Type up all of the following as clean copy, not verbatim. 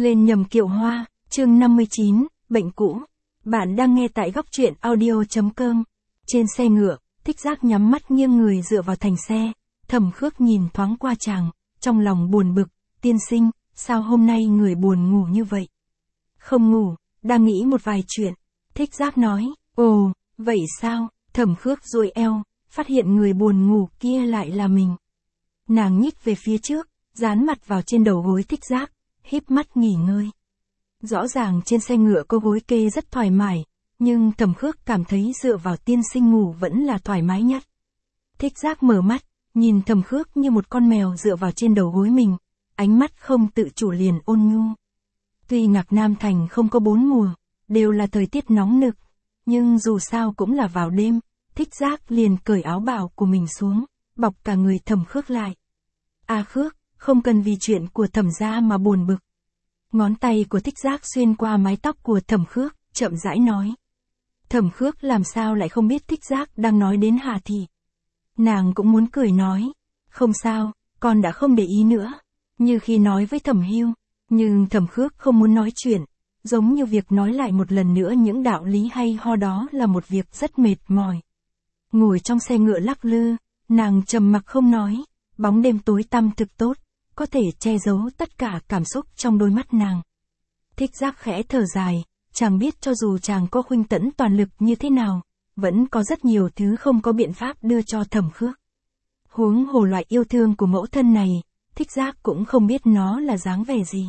Lên nhầm kiệu hoa, chương 59, bệnh cũ. Bạn đang nghe tại góc truyện audio.com. Trên xe ngựa, Thích Giác nhắm mắt nghiêng người dựa vào thành xe. Thẩm Khước nhìn thoáng qua chàng, trong lòng buồn bực. Tiên sinh, sao hôm nay người buồn ngủ như vậy? Không ngủ, đang nghĩ một vài chuyện. Thích Giác nói, ồ, vậy sao? Thẩm Khước duỗi eo, phát hiện người buồn ngủ kia lại là mình. Nàng nhích về phía trước, dán mặt vào trên đầu gối Thích Giác, híp mắt nghỉ ngơi. Rõ ràng trên xe ngựa có gối kê rất thoải mái, nhưng Thẩm Khước cảm thấy dựa vào tiên sinh ngủ vẫn là thoải mái nhất. Thích Giác mở mắt, nhìn Thẩm Khước như một con mèo dựa vào trên đầu gối mình, ánh mắt không tự chủ liền ôn nhu. Tuy Ngạc Nam Thành không có 4 mùa, đều là thời tiết nóng nực, nhưng dù sao cũng là vào đêm, Thích Giác liền cởi áo bào của mình xuống, bọc cả người Thẩm Khước lại. A Khước, không cần vì chuyện của Thẩm gia mà buồn bực. Ngón tay của Thích Giác xuyên qua mái tóc của Thẩm Khước, chậm rãi nói. Thẩm Khước làm sao lại không biết Thích Giác đang nói đến Hà Thị. Nàng cũng muốn cười nói, không sao, con đã không để ý nữa, như khi nói với Thẩm Hưu, nhưng Thẩm Khước không muốn nói chuyện, giống như việc nói lại một lần nữa những đạo lý hay ho đó là một việc rất mệt mỏi. Ngồi trong xe ngựa lắc lư, nàng trầm mặc không nói, bóng đêm tối tăm thực tốt, có thể che giấu tất cả cảm xúc trong đôi mắt nàng. Thích Giác khẽ thở dài, chàng biết cho dù chàng có khuynh tẫn toàn lực như thế nào, vẫn có rất nhiều thứ không có biện pháp đưa cho Thẩm Khước. Huống hồ loại yêu thương của mẫu thân này, Thích Giác cũng không biết nó là dáng vẻ gì.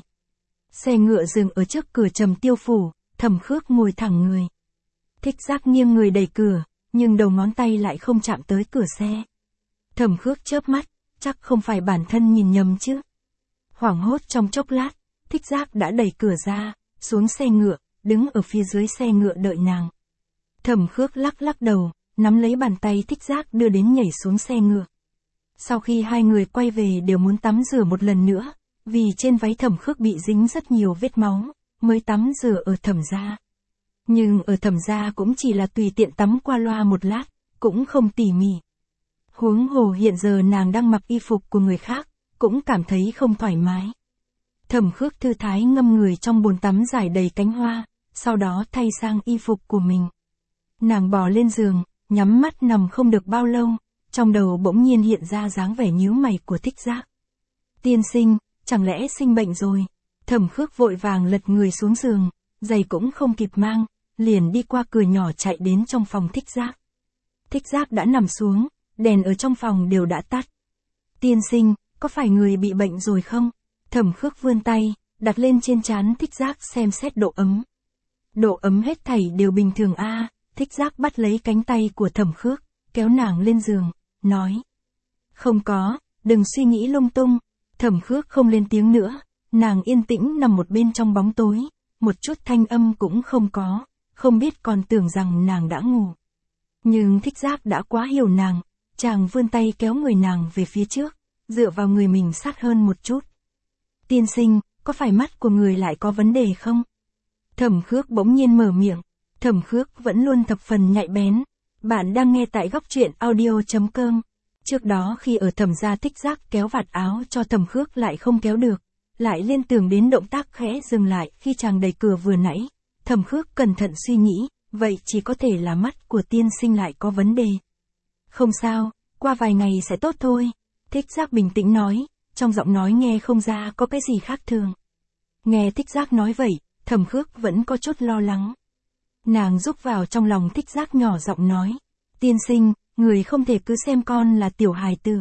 Xe ngựa dừng ở trước cửa Trầm Tiêu phủ, Thẩm Khước ngồi thẳng người. Thích Giác nghiêng người đẩy cửa, nhưng đầu ngón tay lại không chạm tới cửa xe. Thẩm Khước chớp mắt, chắc không phải bản thân nhìn nhầm chứ. Hoảng hốt trong chốc lát, Thích Giác đã đẩy cửa ra, xuống xe ngựa, đứng ở phía dưới xe ngựa đợi nàng. Thẩm Khước lắc lắc đầu, nắm lấy bàn tay Thích Giác đưa đến nhảy xuống xe ngựa. Sau khi hai người quay về đều muốn tắm rửa một lần nữa, vì trên váy Thẩm Khước bị dính rất nhiều vết máu, mới tắm rửa ở Thẩm gia. Nhưng ở Thẩm gia cũng chỉ là tùy tiện tắm qua loa một lát, cũng không tỉ mỉ. Huống hồ hiện giờ nàng đang mặc y phục của người khác, cũng cảm thấy không thoải mái. Thẩm Khước thư thái ngâm người trong bồn tắm dài đầy cánh hoa, sau đó thay sang y phục của mình. Nàng bò lên giường, nhắm mắt nằm không được bao lâu, trong đầu bỗng nhiên hiện ra dáng vẻ nhíu mày của Thích Giác. Tiên sinh, chẳng lẽ sinh bệnh rồi? Thẩm Khước vội vàng lật người xuống giường, giày cũng không kịp mang, liền đi qua cửa nhỏ chạy đến trong phòng Thích Giác. Thích Giác đã nằm xuống, đèn ở trong phòng đều đã tắt. Tiên sinh, có phải người bị bệnh rồi không? Thẩm Khước vươn tay, đặt lên trên trán Thích Giác xem xét độ ấm. Độ ấm hết thảy đều bình thường a. Thích Giác bắt lấy cánh tay của Thẩm Khước, kéo nàng lên giường, nói. Không có, đừng suy nghĩ lung tung. Thẩm Khước không lên tiếng nữa, nàng yên tĩnh nằm một bên trong bóng tối, một chút thanh âm cũng không có, không biết còn tưởng rằng nàng đã ngủ. Nhưng Thích Giác đã quá hiểu nàng, chàng vươn tay kéo người nàng về phía trước, dựa vào người mình sát hơn một chút. Tiên sinh, có phải mắt của người lại có vấn đề không? Thẩm Khước bỗng nhiên mở miệng. Thẩm Khước vẫn luôn thập phần nhạy bén. Bạn đang nghe tại góc truyện audio.com. Trước đó khi ở Thẩm gia Thích Giác kéo vạt áo cho Thẩm Khước lại không kéo được, lại liên tưởng đến động tác khẽ dừng lại khi chàng đẩy cửa vừa nãy. Thẩm Khước cẩn thận suy nghĩ, vậy chỉ có thể là mắt của tiên sinh lại có vấn đề. Không sao, qua vài ngày sẽ tốt thôi. Thích Giác bình tĩnh nói, trong giọng nói nghe không ra có cái gì khác thường. Nghe Thích Giác nói vậy, Thẩm Khước vẫn có chút lo lắng. Nàng rúc vào trong lòng Thích Giác nhỏ giọng nói, tiên sinh, người không thể cứ xem con là tiểu hài tử.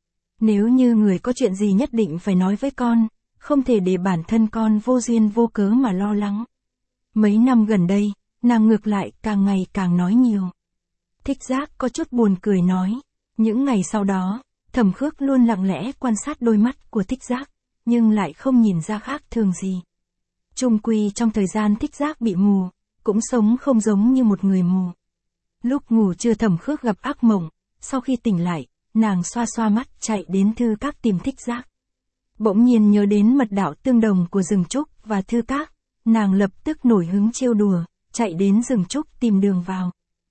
Nếu như người có chuyện gì nhất định phải nói với con, không thể để bản thân con vô duyên vô cớ mà lo lắng. Mấy năm gần đây, nàng ngược lại càng ngày càng nói nhiều. Thích Giác có chút buồn cười nói, những ngày sau đó, Thẩm Khước luôn lặng lẽ quan sát đôi mắt của Thích Giác, nhưng lại không nhìn ra khác thường gì. Chung quy trong thời gian Thích Giác bị mù, cũng sống không giống như một người mù. Lúc ngủ trưa Thẩm Khước gặp ác mộng, sau khi tỉnh lại, nàng xoa xoa mắt chạy đến Thư Các tìm Thích Giác. Bỗng nhiên nhớ đến mật đạo tương đồng của rừng trúc và Thư Các, nàng lập tức nổi hứng trêu đùa, chạy đến rừng trúc tìm đường vào.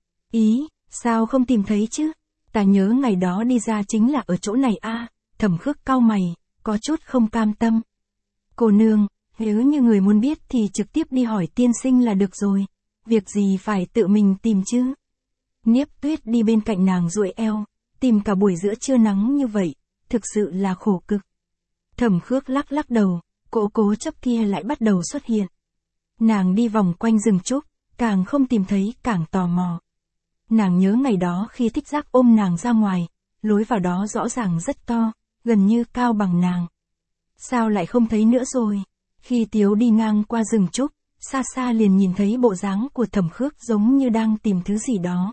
Ý, sao không tìm thấy chứ? Ta nhớ ngày đó đi ra chính là ở chỗ này a. Thẩm Khước cau mày, có chút không cam tâm. Cô nương, Nếu như người muốn biết thì trực tiếp đi hỏi tiên sinh là được rồi. Việc gì phải tự mình tìm chứ? Niếp Tuyết đi bên cạnh nàng duỗi eo, tìm cả buổi giữa trưa nắng như vậy, thực sự là khổ cực. Thẩm Khước lắc lắc đầu, cỗ cố chấp kia lại bắt đầu xuất hiện. Nàng đi vòng quanh rừng trúc, càng không tìm thấy càng tò mò. Nàng nhớ ngày đó khi Thích Giác ôm nàng ra ngoài, lối vào đó rõ ràng rất to, gần như cao bằng nàng. Sao lại không thấy nữa rồi? Khi Tiếu đi ngang qua rừng trúc, xa xa liền nhìn thấy bộ dáng của Thẩm Khước giống như đang tìm thứ gì đó.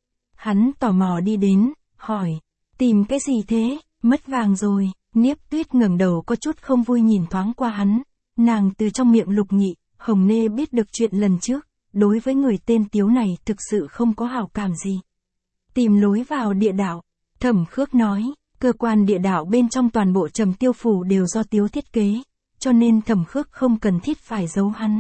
Hắn tò mò đi đến, hỏi, tìm cái gì thế, mất vàng rồi. Niếp Tuyết ngẩng đầu có chút không vui nhìn thoáng qua hắn, nàng từ trong miệng Lục Nhị, Hồng Nê biết được chuyện lần trước, đối với người tên Tiếu này thực sự không có hảo cảm gì. Tìm lối vào địa đạo, Thẩm Khước nói, cơ quan địa đạo bên trong toàn bộ Trầm Tiêu Phủ đều do Tiếu thiết kế, cho nên Thẩm Khước không cần thiết phải giấu hắn.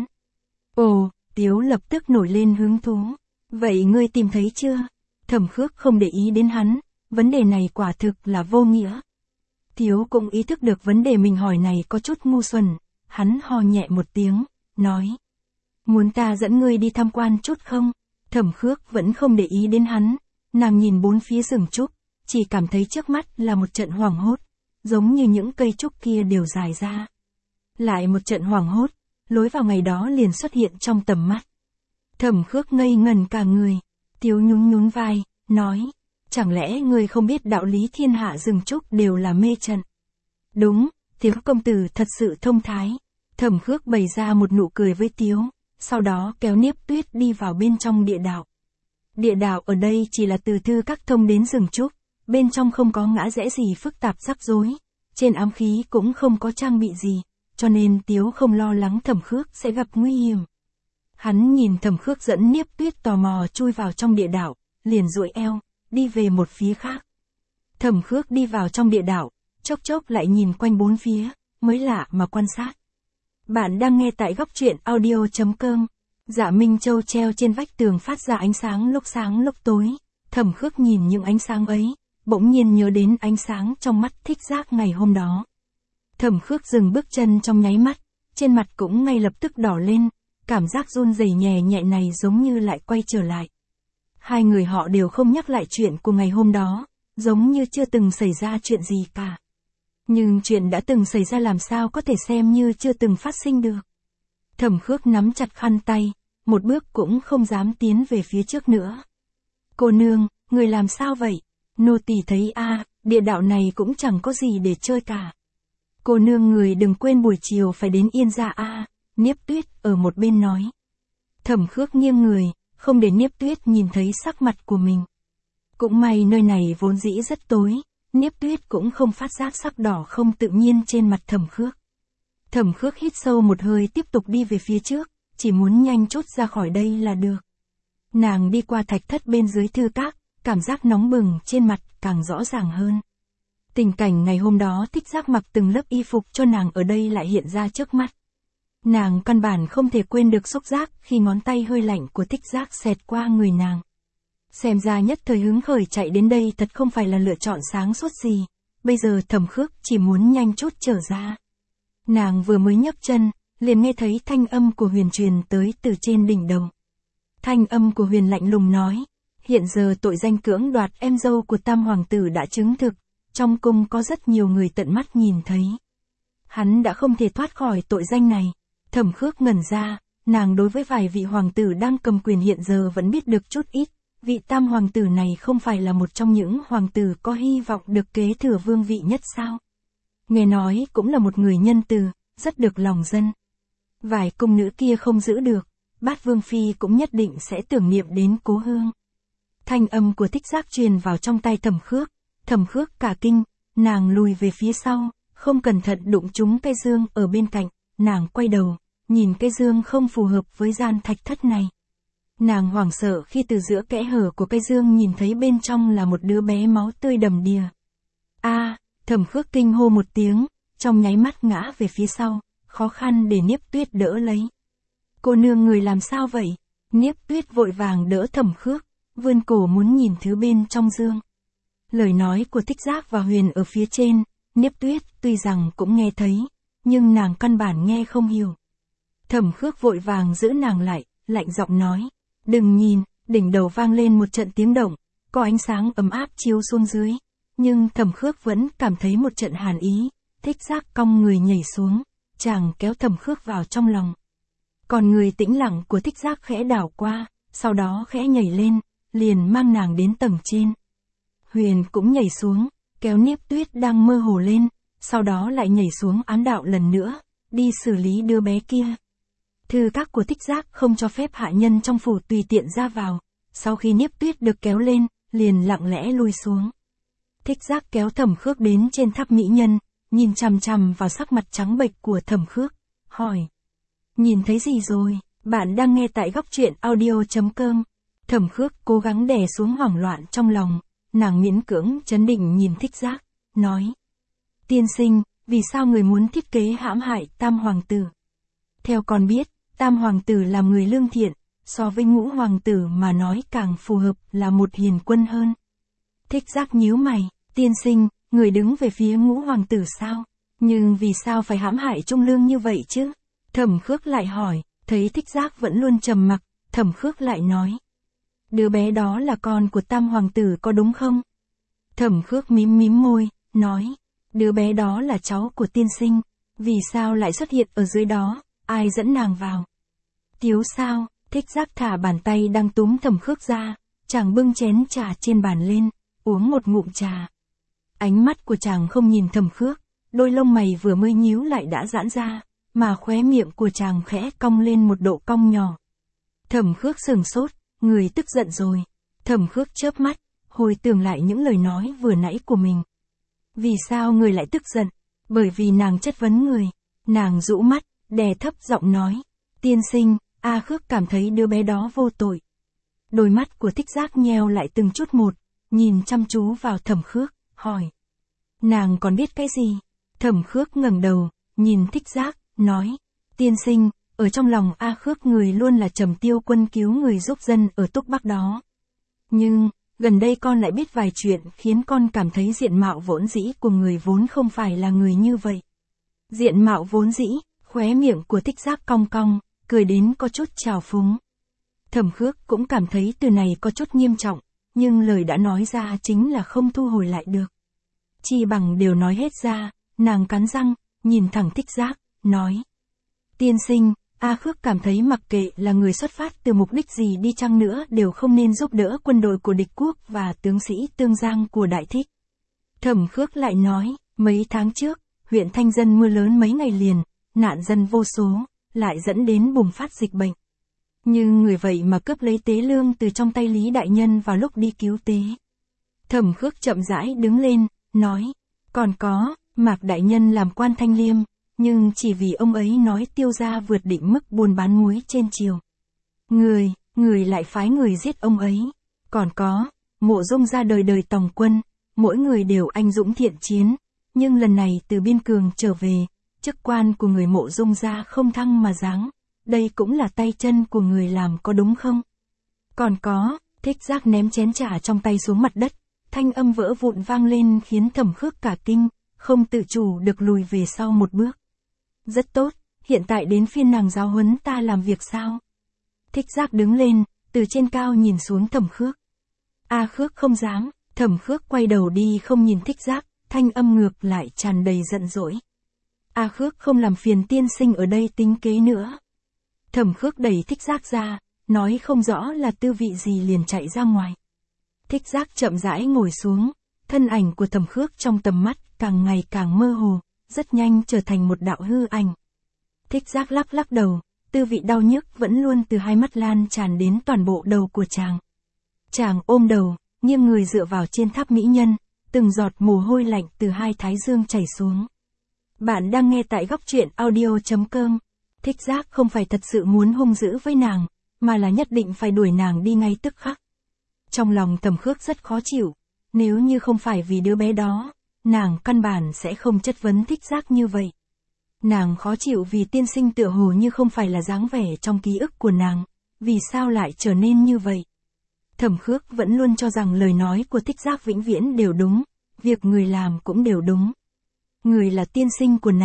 Ồ, Tiếu lập tức nổi lên hứng thú. Vậy ngươi tìm thấy chưa? Thẩm Khước không để ý đến hắn, vấn đề này quả thực là vô nghĩa. Tiếu cũng ý thức được vấn đề mình hỏi này có chút ngu xuẩn, hắn ho nhẹ một tiếng, nói. Muốn ta dẫn ngươi đi tham quan chút không? Thẩm Khước vẫn không để ý đến hắn, nàng nhìn bốn phía rừng trúc, chỉ cảm thấy trước mắt là một trận hoảng hốt, giống như những cây trúc kia đều dài ra. Lại một trận hoảng hốt, lối vào ngày đó liền xuất hiện trong tầm mắt. Thẩm Khước ngây ngần cả người, Tiếu nhún nhún vai, nói, chẳng lẽ ngươi không biết đạo lý thiên hạ rừng trúc đều là mê trận? Đúng, Tiếu công tử thật sự thông thái. Thẩm Khước bày ra một nụ cười với Tiếu, sau đó kéo Niếp Tuyết đi vào bên trong địa đạo. Địa đạo ở đây chỉ là từ thư các thông đến rừng trúc, bên trong không có ngã rẽ gì phức tạp rắc rối, trên ám khí cũng không có trang bị gì, cho nên Tiếu không lo lắng Thẩm Khước sẽ gặp nguy hiểm. Hắn nhìn Thẩm Khước dẫn Niếp Tuyết tò mò chui vào trong địa đạo, liền duỗi eo, đi về một phía khác. Thẩm Khước đi vào trong địa đạo, chốc chốc lại nhìn quanh bốn phía, mới lạ mà quan sát. Bạn đang nghe tại góc truyện audio.com. Dạ Minh Châu treo trên vách tường phát ra ánh sáng lúc tối. Thẩm Khước nhìn những ánh sáng ấy, bỗng nhiên nhớ đến ánh sáng trong mắt Thích Giác ngày hôm đó. Thẩm Khước dừng bước chân trong nháy mắt, trên mặt cũng ngay lập tức đỏ lên, cảm giác run rẩy nhẹ nhẹ này giống như lại quay trở lại. Hai người họ đều không nhắc lại chuyện của ngày hôm đó, giống như chưa từng xảy ra chuyện gì cả. Nhưng chuyện đã từng xảy ra làm sao có thể xem như chưa từng phát sinh được. Thẩm Khước nắm chặt khăn tay, một bước cũng không dám tiến về phía trước nữa. Cô nương, người làm sao vậy? Nô tỳ thấy địa đạo này cũng chẳng có gì để chơi cả. Cô nương người đừng quên buổi chiều phải đến Yên Gia Niếp Tuyết ở một bên nói. Thẩm Khước nghiêng người, không để Niếp Tuyết nhìn thấy sắc mặt của mình. Cũng may nơi này vốn dĩ rất tối, Niếp Tuyết cũng không phát giác sắc đỏ không tự nhiên trên mặt Thẩm Khước. Thẩm Khước hít sâu một hơi tiếp tục đi về phía trước, chỉ muốn nhanh chút ra khỏi đây là được. Nàng đi qua thạch thất bên dưới thư các, cảm giác nóng bừng trên mặt càng rõ ràng hơn. Tình cảnh ngày hôm đó Thích Giác mặc từng lớp y phục cho nàng ở đây lại hiện ra trước mắt. Nàng căn bản không thể quên được xúc giác khi ngón tay hơi lạnh của Thích Giác xẹt qua người nàng. Xem ra nhất thời hứng khởi chạy đến đây thật không phải là lựa chọn sáng suốt gì, bây giờ Thẩm Khước chỉ muốn nhanh chút trở ra. Nàng vừa mới nhấc chân, liền nghe thấy thanh âm của Huyền truyền tới từ trên đỉnh đầu. Thanh âm của Huyền lạnh lùng nói, hiện giờ tội danh cưỡng đoạt em dâu của Tam Hoàng tử đã chứng thực, trong cung có rất nhiều người tận mắt nhìn thấy. Hắn đã không thể thoát khỏi tội danh này. Thẩm Khước ngẩn ra, nàng đối với vài vị hoàng tử đang cầm quyền hiện giờ vẫn biết được chút ít, vị Tam Hoàng tử này không phải là một trong những hoàng tử có hy vọng được kế thừa vương vị nhất sao? Nghe nói cũng là một người nhân từ, rất được lòng dân. Vài cung nữ kia không giữ được, Bát Vương Phi cũng nhất định sẽ tưởng niệm đến cố hương. Thanh âm của Thích Giác truyền vào trong tai Thẩm Khước cả kinh, nàng lùi về phía sau, không cẩn thận đụng trúng cây dương ở bên cạnh, nàng quay đầu, nhìn cây dương không phù hợp với gian thạch thất này. Nàng hoảng sợ khi từ giữa kẽ hở của cây dương nhìn thấy bên trong là một đứa bé máu tươi đầm đìa. Thẩm Khước kinh hô một tiếng, trong nháy mắt ngã về phía sau, khó khăn để Niếp Tuyết đỡ lấy. Cô nương người làm sao vậy? Niếp Tuyết vội vàng đỡ Thẩm Khước, vươn cổ muốn nhìn thứ bên trong dương. Lời nói của Thích Giác và Huyền ở phía trên, Niếp Tuyết tuy rằng cũng nghe thấy, nhưng nàng căn bản nghe không hiểu. Thẩm Khước vội vàng giữ nàng lại, lạnh giọng nói, đừng nhìn, đỉnh đầu vang lên một trận tiếng động, có ánh sáng ấm áp chiếu xuống dưới, nhưng Thẩm Khước vẫn cảm thấy một trận hàn ý, Thích Giác cong người nhảy xuống, chàng kéo Thẩm Khước vào trong lòng. Còn người tĩnh lặng của Thích Giác khẽ đảo qua, sau đó khẽ nhảy lên, liền mang nàng đến tầng trên. Huyền cũng nhảy xuống, kéo Niếp Tuyết đang mơ hồ lên, sau đó lại nhảy xuống ám đạo lần nữa, đi xử lý đứa bé kia. Thư các của Thích Giác không cho phép hạ nhân trong phủ tùy tiện ra vào, sau khi Niếp Tuyết được kéo lên, liền lặng lẽ lui xuống. Thích Giác kéo Thẩm Khước đến trên tháp mỹ nhân, nhìn chằm chằm vào sắc mặt trắng bệch của Thẩm Khước, hỏi. Nhìn thấy gì rồi? Bạn đang nghe tại góc truyện audio.com. Thẩm Khước cố gắng đè xuống hoảng loạn trong lòng, nàng miễn cưỡng trấn định nhìn Thích Giác, nói. Tiên sinh, vì sao người muốn thiết kế hãm hại Tam Hoàng tử? Theo con biết, Tam Hoàng tử là người lương thiện, so với Ngũ Hoàng tử mà nói càng phù hợp là một hiền quân hơn. Thích Giác nhíu mày, tiên sinh, người đứng về phía Ngũ Hoàng tử sao? Nhưng vì sao phải hãm hại Trung Lương như vậy chứ? Thẩm Khước lại hỏi, thấy Thích Giác vẫn luôn trầm mặc, Thẩm Khước lại nói. Đứa bé đó là con của Tam Hoàng tử có đúng không? Thẩm Khước mím mím môi, nói. Đứa bé đó là cháu của tiên sinh, vì sao lại xuất hiện ở dưới đó, ai dẫn nàng vào? Tiếu sao? Thích Giác thả bàn tay đang túm Thẩm Khước ra, chàng bưng chén trà trên bàn lên, uống một ngụm trà. Ánh mắt của chàng không nhìn Thẩm Khước, đôi lông mày vừa mới nhíu lại đã giãn ra, mà khóe miệng của chàng khẽ cong lên một độ cong nhỏ. Thẩm Khước sửng sốt, người tức giận rồi. Thẩm Khước chớp mắt, hồi tưởng lại những lời nói vừa nãy của mình. Vì sao người lại tức giận? Bởi vì nàng chất vấn người. Nàng rũ mắt, đè thấp giọng nói. Tiên sinh, A Khước cảm thấy đứa bé đó vô tội. Đôi mắt của Thích Giác nheo lại từng chút một, nhìn chăm chú vào Thẩm Khước, hỏi. Nàng còn biết cái gì? Thẩm Khước ngẩng đầu, nhìn Thích Giác, nói. Tiên sinh, ở trong lòng A Khước người luôn là Trầm Tiêu Quân cứu người giúp dân ở Túc Bắc đó. Nhưng, gần đây con lại biết vài chuyện khiến con cảm thấy diện mạo vốn dĩ của người vốn không phải là người như vậy. Diện mạo vốn dĩ, khóe miệng của Thích Giác cong cong, cười đến có chút trào phúng. Thẩm Khước cũng cảm thấy từ này có chút nghiêm trọng, nhưng lời đã nói ra chính là không thu hồi lại được. Chi bằng đều nói hết ra, nàng cắn răng, nhìn thẳng Thích Giác, nói. Tiên sinh, A Khước cảm thấy mặc kệ là người xuất phát từ mục đích gì đi chăng nữa đều không nên giúp đỡ quân đội của địch quốc và tướng sĩ Tương Giang của Đại Thích. Thẩm Khước lại nói, mấy tháng trước, huyện Thanh Dân mưa lớn mấy ngày liền, nạn dân vô số, lại dẫn đến bùng phát dịch bệnh. Nhưng người vậy mà cướp lấy tế lương từ trong tay Lý Đại Nhân vào lúc đi cứu tế. Thẩm Khước chậm rãi đứng lên, nói, còn có, Mạc Đại Nhân làm quan Thanh Liêm, nhưng chỉ vì ông ấy nói Tiêu gia vượt định mức buôn bán muối trên triều. Người lại phái người giết ông ấy. Còn có, Mộ Dung gia đời đời tòng quân, mỗi người đều anh dũng thiện chiến, nhưng lần này từ biên cường trở về, chức quan của người Mộ Dung gia không thăng mà giáng, đây cũng là tay chân của người làm có đúng không? Còn có, Thích Giác ném chén trà trong tay xuống mặt đất, thanh âm vỡ vụn vang lên khiến Thẩm Khước cả kinh, không tự chủ được lùi về sau một bước. Rất tốt, hiện tại đến phiên nàng giáo huấn ta làm việc sao? Thích Giác đứng lên, từ trên cao nhìn xuống Thẩm Khước. A Khước không dám, Thẩm Khước quay đầu đi không nhìn Thích Giác, thanh âm ngược lại tràn đầy giận dỗi. A Khước không làm phiền tiên sinh ở đây tính kế nữa. Thẩm Khước đẩy Thích Giác ra, nói không rõ là tư vị gì liền chạy ra ngoài. Thích Giác chậm rãi ngồi xuống, thân ảnh của Thẩm Khước trong tầm mắt càng ngày càng mơ hồ, rất nhanh trở thành một đạo hư ảnh. Thích Giác lắc lắc đầu, tư vị đau nhức vẫn luôn từ hai mắt lan tràn đến toàn bộ đầu của chàng. Chàng ôm đầu, nghiêng người dựa vào trên tháp mỹ nhân, từng giọt mồ hôi lạnh từ hai thái dương chảy xuống. Bạn đang nghe tại góc truyện audio.com. Thích Giác không phải thật sự muốn hung dữ với nàng, mà là nhất định phải đuổi nàng đi ngay tức khắc. Trong lòng Thẩm Khước rất khó chịu, nếu như không phải vì đứa bé đó, nàng căn bản sẽ không chất vấn Thích Giác như vậy. Nàng khó chịu vì tiên sinh tựa hồ như không phải là dáng vẻ trong ký ức của nàng, vì sao lại trở nên như vậy. Thẩm Khước vẫn luôn cho rằng lời nói của Thích Giác vĩnh viễn đều đúng, việc người làm cũng đều đúng. Người là tiên sinh của nàng,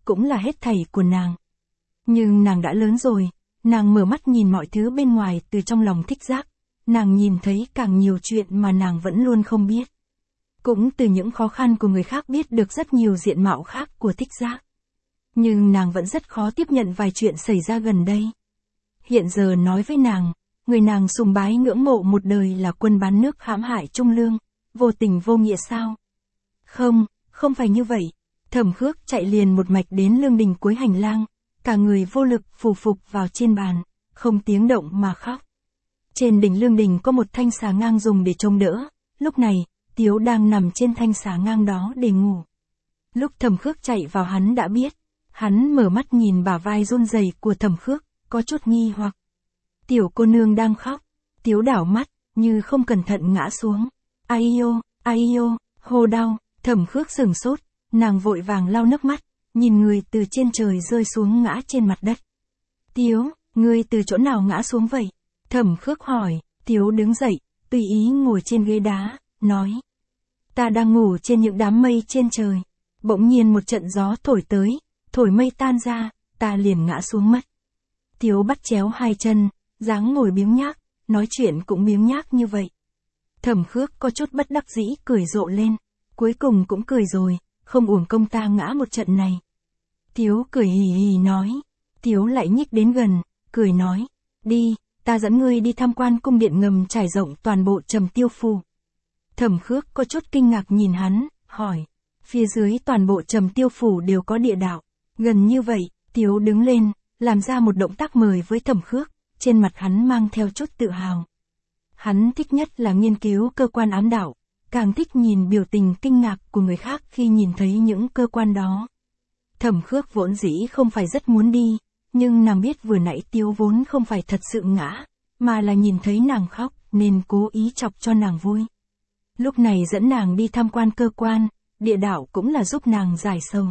cũng là hết thảy của nàng. Nhưng nàng đã lớn rồi, nàng mở mắt nhìn mọi thứ bên ngoài từ trong lòng thích giác, nàng nhìn thấy càng nhiều chuyện mà nàng vẫn luôn không biết. Cũng từ những khó khăn của người khác biết được rất nhiều diện mạo khác của thích giác. Nhưng nàng vẫn rất khó tiếp nhận vài chuyện xảy ra gần đây. Hiện giờ nói với nàng, người nàng sùng bái ngưỡng mộ một đời là quân bán nước hãm hại Trung Lương, vô tình vô nghĩa sao? Không, không phải như vậy. Thẩm Khước chạy liền một mạch đến lương đình cuối hành lang, cả người vô lực phù phục vào trên bàn, không tiếng động mà khóc. Trên đỉnh lương đình có một thanh xà ngang dùng để chống đỡ, lúc này, Tiếu đang nằm trên thanh xà ngang đó để ngủ. Lúc Thẩm Khước chạy vào hắn đã biết, hắn mở mắt nhìn bả vai run rẩy của Thẩm Khước, có chút nghi hoặc. Tiểu cô nương đang khóc, Tiếu đảo mắt, như không cẩn thận ngã xuống. Ai yêu, hô đau, Thẩm Khước sửng sốt, nàng vội vàng lau nước mắt, nhìn người từ trên trời rơi xuống ngã trên mặt đất. Tiếu, ngươi từ chỗ nào ngã xuống vậy? Thẩm Khước hỏi. Tiếu đứng dậy, tùy ý ngồi trên ghế đá, nói. Ta đang ngủ trên những đám mây trên trời. Bỗng nhiên một trận gió thổi tới, thổi mây tan ra, ta liền ngã xuống mất. Tiếu bắt chéo hai chân, dáng ngồi biếng nhác, nói chuyện cũng biếng nhác như vậy. Thẩm Khước có chút bất đắc dĩ cười rộ lên, cuối cùng cũng cười rồi, không uổng công ta ngã một trận này. Tiếu cười hì hì nói. Tiếu lại nhích đến gần, cười nói. Đi, ta dẫn ngươi đi tham quan cung điện ngầm trải rộng toàn bộ Trầm Tiêu Phủ. Thẩm Khước có chút kinh ngạc nhìn hắn, hỏi. Phía dưới toàn bộ Trầm Tiêu Phủ đều có địa đạo. Gần như vậy, Tiếu đứng lên, làm ra một động tác mời với Thẩm Khước, trên mặt hắn mang theo chút tự hào. Hắn thích nhất là nghiên cứu cơ quan ám đạo, càng thích nhìn biểu tình kinh ngạc của người khác khi nhìn thấy những cơ quan đó. Thẩm Khước vốn dĩ không phải rất muốn đi, nhưng nàng biết vừa nãy Tiếu vốn không phải thật sự ngã, mà là nhìn thấy nàng khóc, nên cố ý chọc cho nàng vui. Lúc này dẫn nàng đi tham quan cơ quan, địa đạo cũng là giúp nàng giải sầu.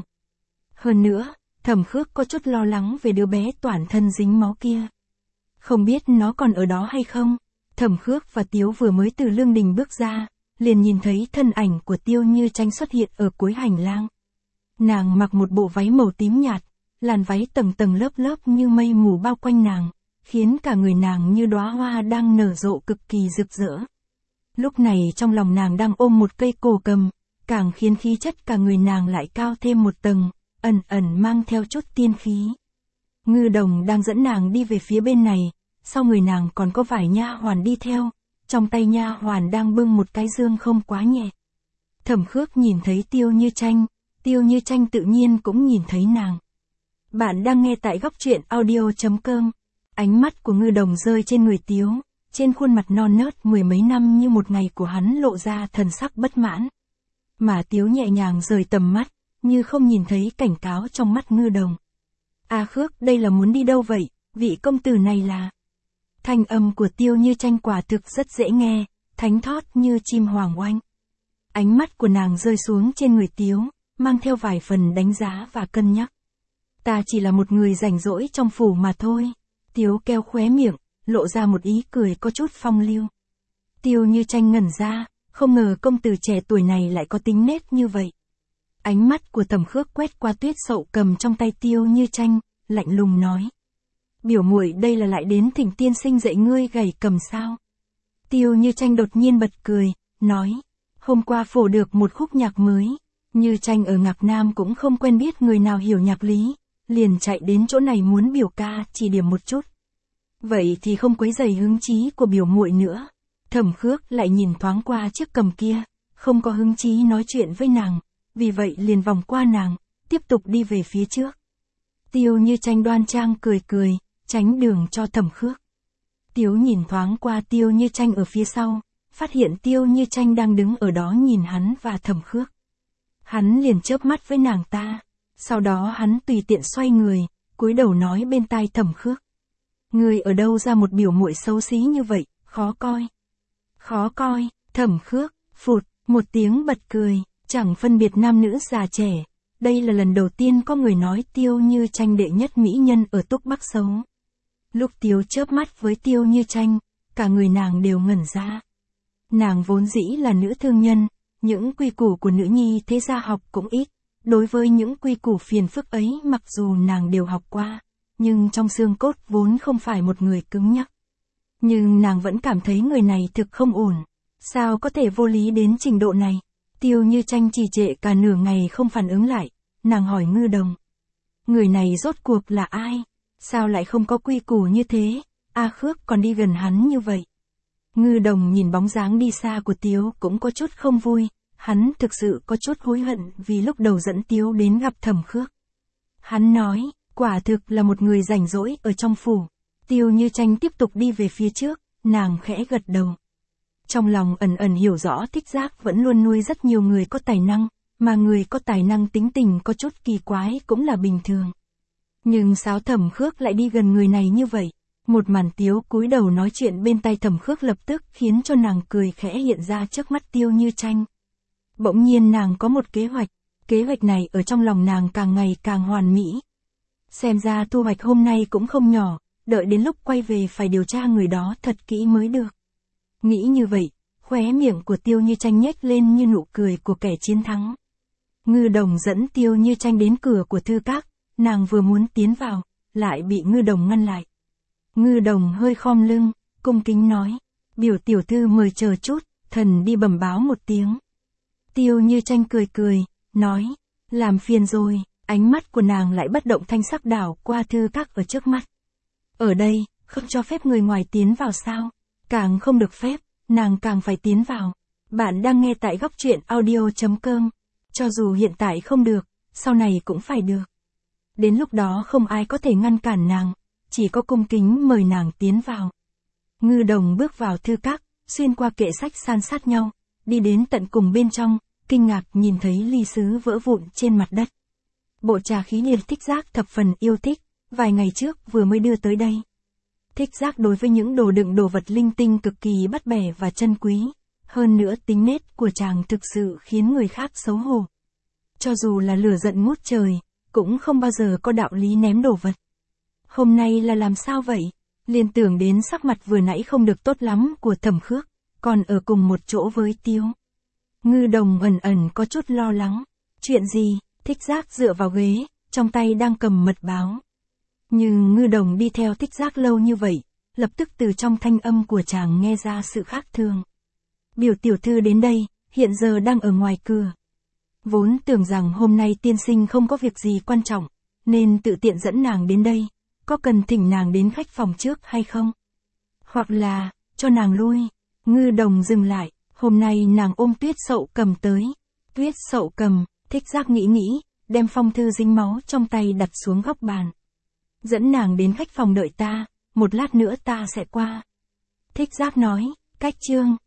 Hơn nữa, Thẩm Khước có chút lo lắng về đứa bé toàn thân dính máu kia. Không biết nó còn ở đó hay không? Thẩm Khước và Tiếu vừa mới từ lương đình bước ra, liền nhìn thấy thân ảnh của Tiêu Như Tranh xuất hiện ở cuối hành lang. Nàng mặc một bộ váy màu tím nhạt, làn váy tầng tầng lớp lớp như mây mù bao quanh nàng, khiến cả người nàng như đóa hoa đang nở rộ cực kỳ rực rỡ. Lúc này trong lòng nàng đang ôm một cây cổ cầm, càng khiến khí chất cả người nàng lại cao thêm một tầng, ẩn ẩn mang theo chút tiên khí. Ngư Đồng đang dẫn nàng đi về phía bên này, sau người nàng còn có vài nha hoàn đi theo, trong tay nha hoàn đang bưng một cái dương không quá nhẹ. Thẩm Khước nhìn thấy Tiêu Như Tranh, Tiêu Như Tranh tự nhiên cũng nhìn thấy nàng. Bạn đang nghe tại góc truyện audio.com. Ánh mắt của Ngư Đồng rơi trên người Tiếu, trên khuôn mặt non nớt mười mấy năm như một ngày của hắn lộ ra thần sắc bất mãn. Mà Tiếu nhẹ nhàng rời tầm mắt, như không nhìn thấy cảnh cáo trong mắt Ngư Đồng. A Khước, đây là muốn đi đâu vậy, vị công tử này là... Thanh âm của Tiêu Như Tranh quả thực rất dễ nghe, thánh thót như chim hoàng oanh. Ánh mắt của nàng rơi xuống trên người Tiếu, mang theo vài phần đánh giá và cân nhắc. Ta chỉ là một người rảnh rỗi trong phủ mà thôi. Tiếu keo khóe miệng, lộ ra một ý cười có chút phong lưu. Tiêu Như Tranh ngẩn ra, không ngờ công tử trẻ tuổi này lại có tính nết như vậy. Ánh mắt của Thẩm Khước quét qua tuyết sậu cầm trong tay Tiêu Như Tranh, lạnh lùng nói. Biểu muội đây là lại đến thỉnh tiên sinh dạy ngươi gảy cầm sao? Tiêu Như Tranh đột nhiên bật cười, nói. Hôm qua phổ được một khúc nhạc mới. Như Tranh ở Ngạc Nam cũng không quen biết người nào hiểu nhạc lý, liền chạy đến chỗ này muốn biểu ca chỉ điểm một chút. Vậy thì không quấy rầy hứng chí của biểu muội nữa. Thẩm Khước lại nhìn thoáng qua chiếc cầm kia, không có hứng chí nói chuyện với nàng, vì vậy liền vòng qua nàng, tiếp tục đi về phía trước. Tiêu Như Tranh đoan trang cười cười, tránh đường cho Thẩm Khước. Tiếu nhìn thoáng qua Tiêu Như Tranh ở phía sau, phát hiện Tiêu Như Tranh đang đứng ở đó nhìn hắn và Thẩm Khước. Hắn liền chớp mắt với nàng ta, sau đó hắn tùy tiện xoay người, cúi đầu nói bên tai Thẩm Khước. Ngươi ở đâu ra một biểu muội xấu xí như vậy, khó coi. Khó coi, Thẩm Khước, phụt, một tiếng bật cười, chẳng phân biệt nam nữ già trẻ. Đây là lần đầu tiên có người nói Tiêu Như Tranh đệ nhất mỹ nhân ở Túc Bắc xấu. Lúc Tiếu chớp mắt với Tiêu Như Tranh, cả người nàng đều ngẩn ra. Nàng vốn dĩ là nữ thương nhân, những quy củ của nữ nhi thế gia học cũng ít, đối với những quy củ phiền phức ấy mặc dù nàng đều học qua, nhưng trong xương cốt vốn không phải một người cứng nhắc. Nhưng nàng vẫn cảm thấy người này thực không ổn. Sao có thể vô lý đến trình độ này? Tiêu Như Tranh trì trệ cả nửa ngày không phản ứng lại, nàng hỏi Ngư Đồng. Người này rốt cuộc là ai? Sao lại không có quy củ như thế? A Khước còn đi gần hắn như vậy. Ngư Đồng nhìn bóng dáng đi xa của Tiếu cũng có chút không vui, hắn thực sự có chút hối hận vì lúc đầu dẫn Tiếu đến gặp Thẩm Khước. Hắn nói, quả thực là một người rảnh rỗi ở trong phủ. Tiêu Như Tranh tiếp tục đi về phía trước, nàng khẽ gật đầu. Trong lòng ẩn ẩn hiểu rõ Thích Giác vẫn luôn nuôi rất nhiều người có tài năng, mà người có tài năng tính tình có chút kỳ quái cũng là bình thường. Nhưng sao Thẩm Khước lại đi gần người này như vậy? Một màn Tiếu cúi đầu nói chuyện bên tai Thẩm Khước lập tức khiến cho nàng cười khẽ hiện ra trước mắt Tiêu Như Tranh. Bỗng nhiên nàng có một kế hoạch này ở trong lòng nàng càng ngày càng hoàn mỹ. Xem ra thu hoạch hôm nay cũng không nhỏ, đợi đến lúc quay về phải điều tra người đó thật kỹ mới được. Nghĩ như vậy, khóe miệng của Tiêu Như Tranh nhếch lên như nụ cười của kẻ chiến thắng. Ngư Đồng dẫn Tiêu Như Tranh đến cửa của thư các, nàng vừa muốn tiến vào, lại bị Ngư Đồng ngăn lại. Ngư Đồng hơi khom lưng, cung kính nói, biểu tiểu thư mời chờ chút, thần đi bẩm báo một tiếng. Tiêu Như Tranh cười cười, nói, làm phiền rồi, ánh mắt của nàng lại bất động thanh sắc đảo qua thư các ở trước mắt. Ở đây, không cho phép người ngoài tiến vào sao? Càng không được phép, nàng càng phải tiến vào. Bạn đang nghe tại góc truyện audio.com. Cho dù hiện tại không được, sau này cũng phải được. Đến lúc đó không ai có thể ngăn cản nàng, chỉ có cung kính mời nàng tiến vào. Ngư Đồng bước vào thư các, xuyên qua kệ sách san sát nhau, đi đến tận cùng bên trong, kinh ngạc nhìn thấy ly sứ vỡ vụn trên mặt đất. Bộ trà khí liệt Thích Giác thập phần yêu thích, vài ngày trước vừa mới đưa tới đây. Thích Giác đối với những đồ đựng đồ vật linh tinh cực kỳ bắt bẻ và chân quý, hơn nữa tính nết của chàng thực sự khiến người khác xấu hổ. Cho dù là lửa giận ngút trời, cũng không bao giờ có đạo lý ném đồ vật. Hôm nay là làm sao vậy? Liên tưởng đến sắc mặt vừa nãy không được tốt lắm của Thẩm Khước, còn ở cùng một chỗ với Tiếu. Ngư Đồng ẩn ẩn có chút lo lắng. Chuyện gì? Thích Giác dựa vào ghế, trong tay đang cầm mật báo. Nhưng Ngư Đồng đi theo Thích Giác lâu như vậy, lập tức từ trong thanh âm của chàng nghe ra sự khác thường. Biểu tiểu thư đến đây, hiện giờ đang ở ngoài cửa. Vốn tưởng rằng hôm nay tiên sinh không có việc gì quan trọng, nên tự tiện dẫn nàng đến đây, có cần thỉnh nàng đến khách phòng trước hay không? Hoặc là, cho nàng lui. Ngư Đồng dừng lại, hôm nay nàng ôm Tuyết Sậu Cầm tới. Tuyết Sậu Cầm, Thích Giác nghĩ, đem phong thư dính máu trong tay đặt xuống góc bàn. Dẫn nàng đến khách phòng đợi ta, một lát nữa ta sẽ qua. Thích Giác nói, cách chương.